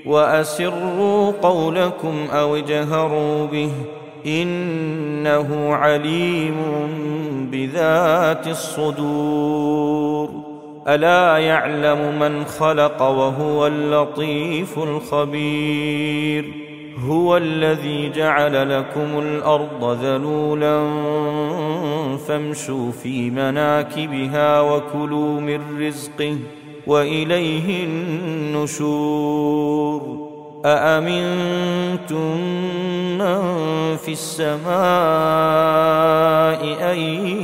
وأسروا قولكم أو اجهروا به إنه عليم بذات الصدور ألا يعلم من خلق وهو اللطيف الخبير هو الذي جعل لكم الأرض ذلولا فامشوا في مناكبها وكلوا من رزقه وإليه النشور أأمنتم من في السماء أن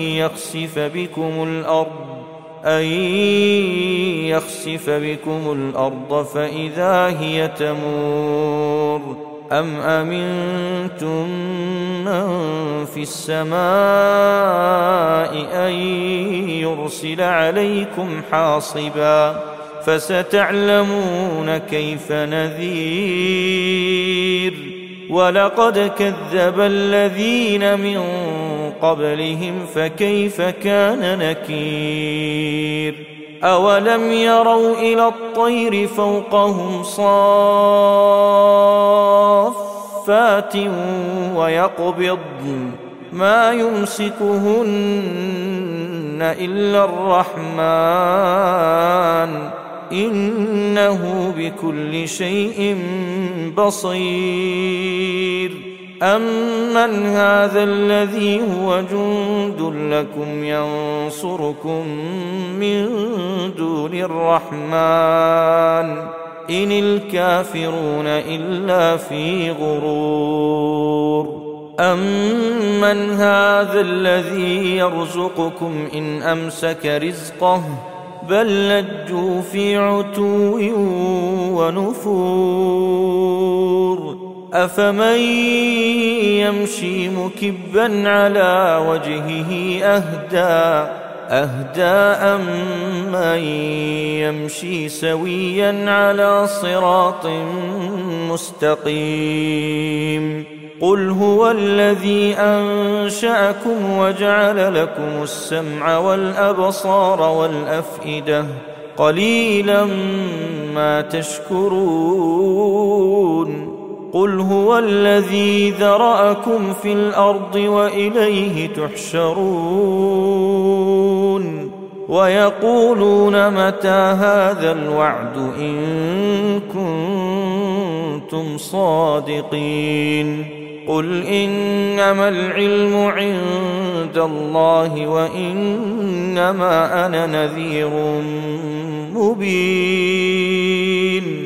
يخسف بكم الأرض فإذا هي تمور أم أمنتم من في السماء أن يرسل عليكم حاصبا فستعلمون كيف نذير ولقد كذب الذين من قبلهم فكيف كان نكير أولم يروا إلى الطير فوقهم صافات ويقبضن ما يمسكهن إلا الرحمن إنه بكل شيء بصير أمن هذا الذي هو جند لكم ينصركم من دون الرحمن إن الكافرون إلا في غرور أمن هذا الذي يرزقكم إن أمسك رزقه بل لجوا في عتو ونفور أفمن يمشي مكبا على وجهه أهدى أمن يمشي سويا على صراط مستقيم قل هو الذي أنشأكم وجعل لكم السمع والأبصار والأفئدة قليلا ما تشكرون قل هو الذي ذرأكم في الأرض وإليه تحشرون ويقولون متى هذا الوعد إن كنتم صادقين قل إنما العلم عند الله وإنما أنا نذير مبين